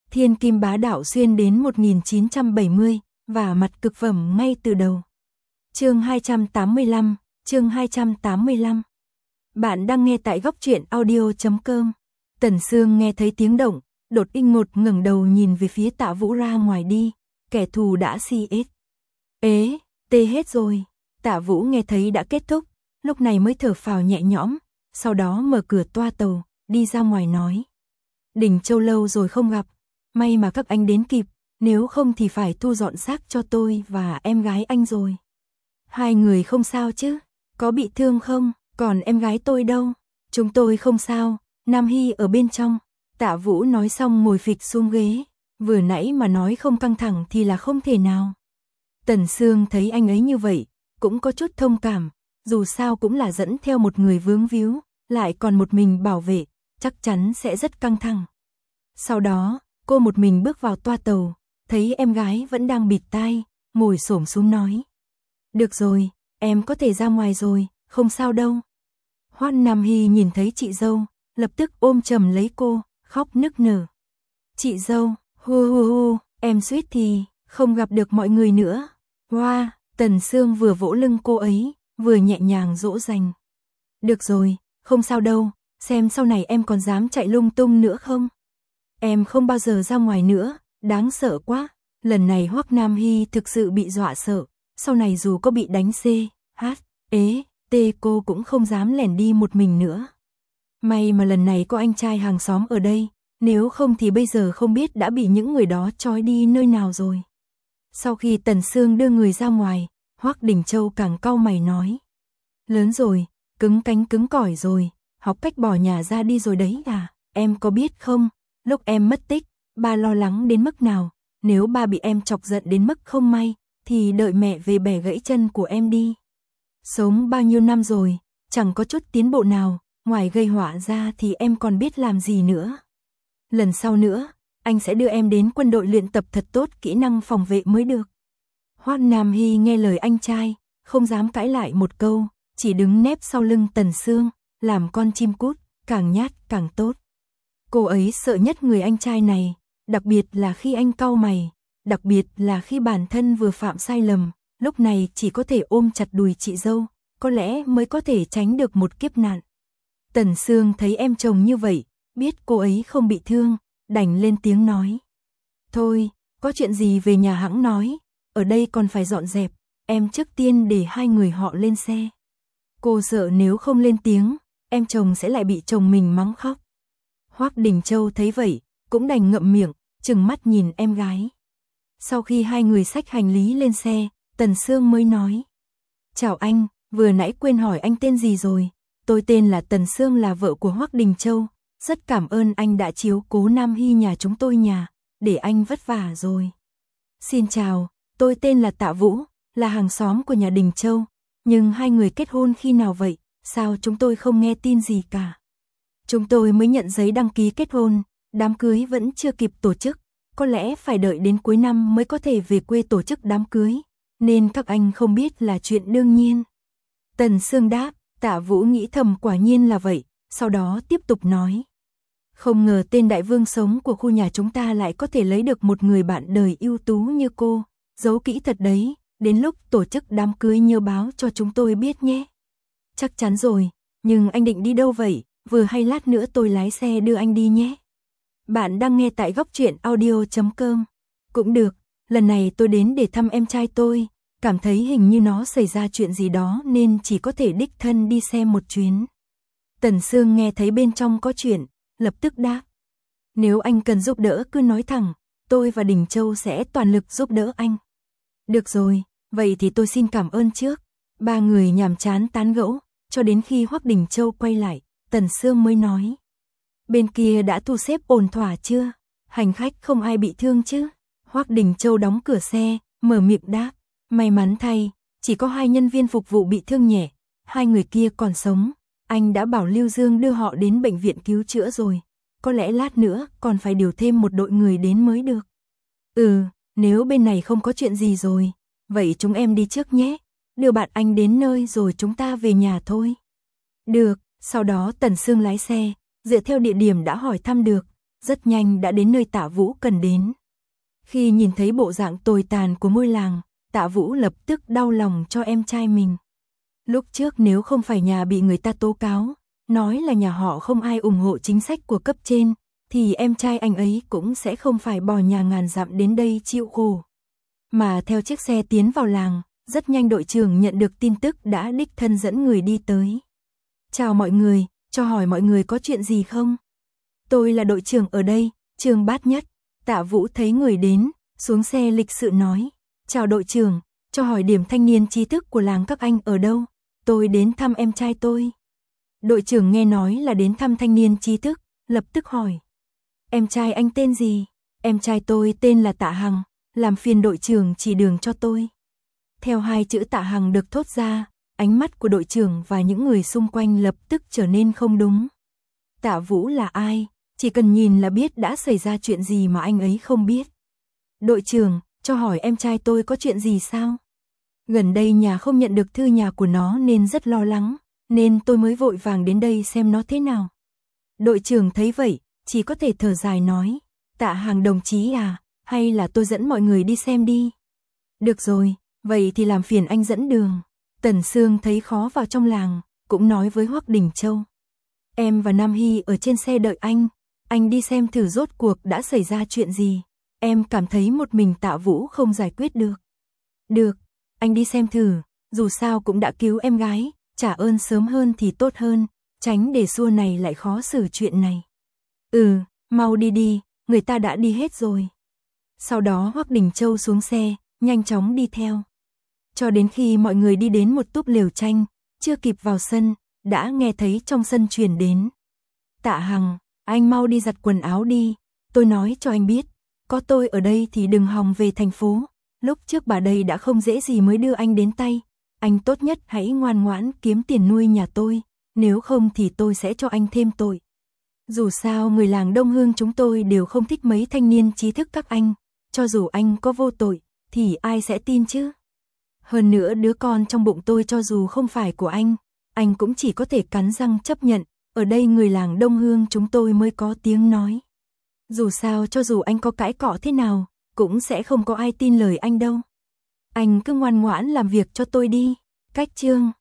Thiên kim bá đạo xuyên đến 1970, và mặt cực phẩm ngay từ đầu. Chương 285, chương 285. Bạn đang nghe tại góc truyện audio.com. Tần Sương nghe thấy tiếng động, đột ngột ngẩng đầu nhìn về phía Tạ Vũ ra ngoài đi, kẻ thù đã CS. Ế, tê hết rồi. Tạ Vũ nghe thấy đã kết thúc, lúc này mới thở phào nhẹ nhõm, sau đó mở cửa toa tàu, đi ra ngoài nói. Đình Châu lâu rồi không gặp, may mà các anh đến kịp, nếu không thì phải thu dọn xác cho tôi và em gái anh rồi. Hai người không sao chứ, có bị thương không, còn em gái tôi đâu? Chúng tôi không sao, Nam Hy ở bên trong. Tạ Vũ nói xong ngồi phịch xuống ghế, vừa nãy mà nói không căng thẳng thì là không thể nào. Tần Sương thấy anh ấy như vậy, cũng có chút thông cảm, dù sao cũng là dẫn theo một người vướng víu, lại còn một mình bảo vệ, chắc chắn sẽ rất căng thẳng. Sau đó, cô một mình bước vào toa tàu, thấy em gái vẫn đang bịt tai, ngồi xổm xuống nói. Được rồi, em có thể ra ngoài rồi, không sao đâu. Hoan Nam Hy nhìn thấy chị dâu, lập tức ôm chầm lấy cô, khóc nức nở. Chị dâu, hu, em suýt thì không gặp được mọi người nữa. Wow, Tần Sương vừa vỗ lưng cô ấy, vừa nhẹ nhàng dỗ dành. Được rồi, không sao đâu, xem sau này em còn dám chạy lung tung nữa không? Em không bao giờ ra ngoài nữa, đáng sợ quá. Lần này Hoắc Nam Hy thực sự bị dọa sợ, sau này dù có bị đánh CHT cô cũng không dám lẻn đi một mình nữa. May mà lần này có anh trai hàng xóm ở đây, nếu không thì bây giờ không biết đã bị những người đó trói đi nơi nào rồi. Sau khi Tần Sương đưa người ra ngoài, Hoắc Đình Châu càng cau mày nói. Lớn rồi, cứng cánh cứng cỏi rồi, học cách bỏ nhà ra đi rồi đấy à, em có biết không, lúc em mất tích, ba lo lắng đến mức nào, nếu ba bị em chọc giận đến mức không may, thì đợi mẹ về bẻ gãy chân của em đi. Sống bao nhiêu năm rồi, chẳng có chút tiến bộ nào, ngoài gây họa ra thì em còn biết làm gì nữa. Lần sau nữa, anh sẽ đưa em đến quân đội luyện tập thật tốt kỹ năng phòng vệ mới được. Hoan Nam Hy nghe lời anh trai, không dám cãi lại một câu, chỉ đứng nép sau lưng Tần Sương, làm con chim cút, càng nhát càng tốt. Cô ấy sợ nhất người anh trai này, đặc biệt là khi anh cau mày, đặc biệt là khi bản thân vừa phạm sai lầm, lúc này chỉ có thể ôm chặt đùi chị dâu, có lẽ mới có thể tránh được một kiếp nạn. Tần Sương thấy em chồng như vậy, biết cô ấy không bị thương, đành lên tiếng nói. Thôi, có chuyện gì về nhà hãng nói, ở đây còn phải dọn dẹp, em trước tiên để hai người họ lên xe. Cô sợ nếu không lên tiếng, em chồng sẽ lại bị chồng mình mắng khóc. Hoắc Đình Châu thấy vậy, cũng đành ngậm miệng, trừng mắt nhìn em gái. Sau khi hai người xách hành lý lên xe, Tần Sương mới nói. Chào anh, vừa nãy quên hỏi anh tên gì rồi, tôi tên là Tần Sương, là vợ của Hoắc Đình Châu, rất cảm ơn anh đã chiếu cố Nam Hy nhà chúng tôi nhà, để anh vất vả rồi. Xin chào, tôi tên là Tạ Vũ, là hàng xóm của nhà Đình Châu, nhưng hai người kết hôn khi nào vậy, sao chúng tôi không nghe tin gì cả. Chúng tôi mới nhận giấy đăng ký kết hôn, đám cưới vẫn chưa kịp tổ chức, có lẽ phải đợi đến cuối năm mới có thể về quê tổ chức đám cưới, nên các anh không biết là chuyện đương nhiên. Tần Sương đáp, Tạ Vũ nghĩ thầm quả nhiên là vậy, sau đó tiếp tục nói. Không ngờ tên đại vương sống của khu nhà chúng ta lại có thể lấy được một người bạn đời ưu tú như cô, giấu kỹ thật đấy, đến lúc tổ chức đám cưới nhớ báo cho chúng tôi biết nhé. Chắc chắn rồi, nhưng anh định đi đâu vậy, vừa hay lát nữa tôi lái xe đưa anh đi nhé. Bạn đang nghe tại góc truyện audio.com. Cũng được, lần này tôi đến để thăm em trai tôi, cảm thấy hình như nó xảy ra chuyện gì đó nên chỉ có thể đích thân đi xem một chuyến. Tần Sương nghe thấy bên trong có chuyện, lập tức đáp. Nếu anh cần giúp đỡ cứ nói thẳng, tôi và Đình Châu sẽ toàn lực giúp đỡ anh. Được rồi, vậy thì tôi xin cảm ơn trước. Ba người nhàm chán tán gẫu, cho đến khi Hoắc Đình Châu quay lại, Tần Sương mới nói. Bên kia đã thu xếp ổn thỏa chưa? Hành khách không ai bị thương chứ? Hoắc Đình Châu đóng cửa xe, mở miệng đáp. May mắn thay, chỉ có hai nhân viên phục vụ bị thương nhẹ, hai người kia còn sống. Anh đã bảo Lưu Dương đưa họ đến bệnh viện cứu chữa rồi. Có lẽ lát nữa còn phải điều thêm một đội người đến mới được. Nếu bên này không có chuyện gì rồi, vậy chúng em đi trước nhé. Đưa bạn anh đến nơi rồi chúng ta về nhà thôi. Được, sau đó Tần Sương lái xe, dựa theo địa điểm đã hỏi thăm được, rất nhanh đã đến nơi Tạ Vũ cần đến. Khi nhìn thấy bộ dạng tồi tàn của ngôi làng, Tạ Vũ lập tức đau lòng cho em trai mình. Lúc trước nếu không phải nhà bị người ta tố cáo, nói là nhà họ không ai ủng hộ chính sách của cấp trên, thì em trai anh ấy cũng sẽ không phải bỏ nhà ngàn dặm đến đây chịu khổ. Mà theo chiếc xe tiến vào làng, rất nhanh đội trưởng nhận được tin tức đã đích thân dẫn người đi tới. Chào mọi người, cho hỏi mọi người có chuyện gì không? Tôi là đội trưởng ở đây, Trương Bát Nhất. Tạ Vũ thấy người đến, xuống xe lịch sự nói. Chào đội trưởng, cho hỏi điểm thanh niên trí thức của làng các anh ở đâu? Tôi đến thăm em trai tôi. Đội trưởng nghe nói là đến thăm thanh niên trí thức, lập tức hỏi. Em trai anh tên gì? Em trai tôi tên là Tạ Hằng, làm phiền đội trưởng chỉ đường cho tôi. Theo hai chữ Tạ Hằng được thốt ra, ánh mắt của đội trưởng và những người xung quanh lập tức trở nên không đúng. Tạ Vũ là ai? Chỉ cần nhìn là biết đã xảy ra chuyện gì mà anh ấy không biết. Đội trưởng, cho hỏi em trai tôi có chuyện gì sao? Gần đây nhà không nhận được thư nhà của nó nên rất lo lắng, nên tôi mới vội vàng đến đây xem nó thế nào. Đội trưởng thấy vậy, chỉ có thể thở dài nói, Tạ Hằng đồng chí à, hay là tôi dẫn mọi người đi xem đi. Được rồi, vậy thì làm phiền anh dẫn đường. Tần Sương thấy khó vào trong làng, cũng nói với Hoắc Đình Châu. Em và Nam Hy ở trên xe đợi anh đi xem thử rốt cuộc đã xảy ra chuyện gì. Em cảm thấy một mình Tạ Vũ không giải quyết được. Được, anh đi xem thử, dù sao cũng đã cứu em gái, trả ơn sớm hơn thì tốt hơn, tránh để xua này lại khó xử chuyện này. Mau đi đi, người ta đã đi hết rồi. Sau đó Hoắc Đình Châu xuống xe, nhanh chóng đi theo. Cho đến khi mọi người đi đến một túp lều tranh, chưa kịp vào sân, đã nghe thấy trong sân truyền đến. Tạ Hằng, anh mau đi giặt quần áo đi, tôi nói cho anh biết, có tôi ở đây thì đừng hòng về thành phố, lúc trước bà đây đã không dễ gì mới đưa anh đến tay, anh tốt nhất hãy ngoan ngoãn kiếm tiền nuôi nhà tôi, nếu không thì tôi sẽ cho anh thêm tội. Dù sao người làng Đông Hương chúng tôi đều không thích mấy thanh niên trí thức các anh, cho dù anh có vô tội, thì ai sẽ tin chứ? Hơn nữa đứa con trong bụng tôi cho dù không phải của anh cũng chỉ có thể cắn răng chấp nhận, ở đây người làng Đông Hương chúng tôi mới có tiếng nói. Dù sao cho dù anh có cãi cọ thế nào, cũng sẽ không có ai tin lời anh đâu. Anh cứ ngoan ngoãn làm việc cho tôi đi. Cách chương